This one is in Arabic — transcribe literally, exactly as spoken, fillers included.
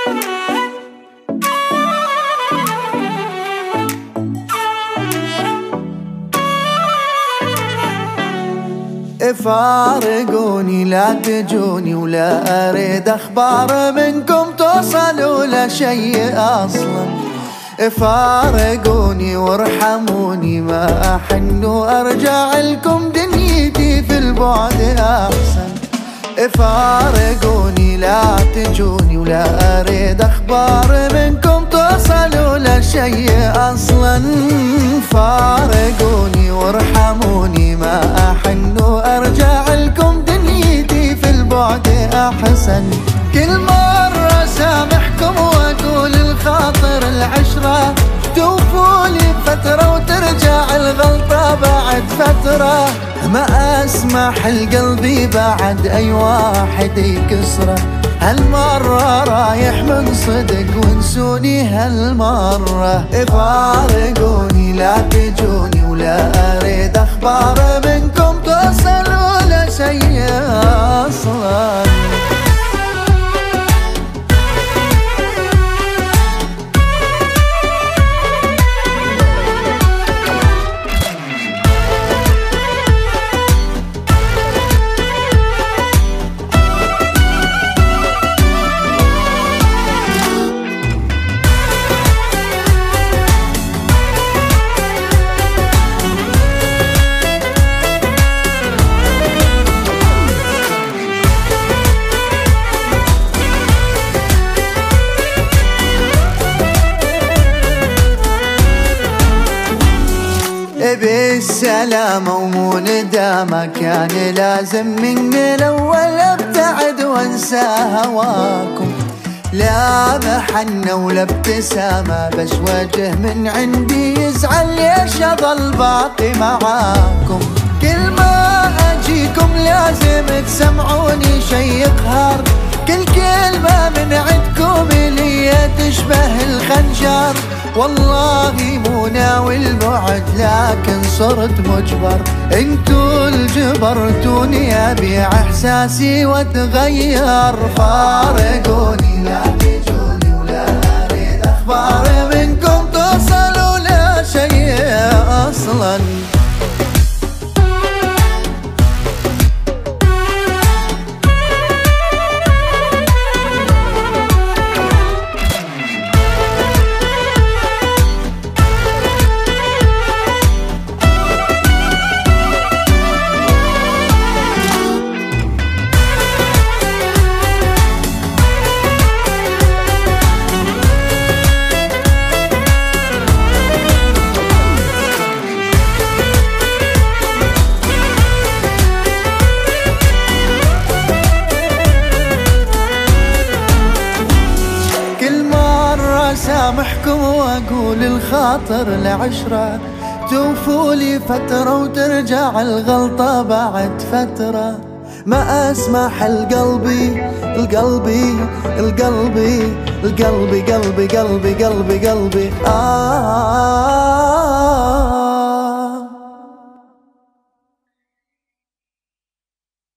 فارقوني لا تجوني ولا أريد أخبار منكم توصلوا لشيء أصلا. فارقوني وارحموني ما أحن وأرجع لكم دنيتي في البعد أحسن. فارقوني لا تجوني ولا أريد أخبار منكم توصلوا لشيء أصلا. فارقوني وارحموني ما أحن وأرجع لكم دنيتي في البعد أحسن. كل مرة سامحكم وأقول الخاطر العشرة، توفولي فترة وترجع الغلطة بعد فترة. ما أسمح لقلبي بعد أي واحد يكسره، هالمرة رايح من صدق وانسوني هالمرة. فارقوني لا تجوني ولا أريد أخبار منكم توصلوا لشيء أصلا. بالسلامة ومو ندامة، كان لازم من الأول أبتعد وانسى هواكم. لا محنة ولا ابتسامة، بس وجه من عندي يزعل ليش أظل باقي معاكم. كل ما أجيكم لازم تسمعوني شي يقهر، كل كلمة من عندكم لي تشبه الخنجر. والله مو ناوي البعد لكن صرت مجبر، انتو الجبرتوني ابيع احساسي واتغير. فارقوني لا تجوني ولا اريد اخبار منكم توصلوا لشيء اصلا. سامحكم واقول الخاطر العشرة، توفولي فترة وترجع الغلطة بعد فترة. ما اسمح لقلبي القلبي القلبي القلبي قلبي قلبي قلبي قلبي آه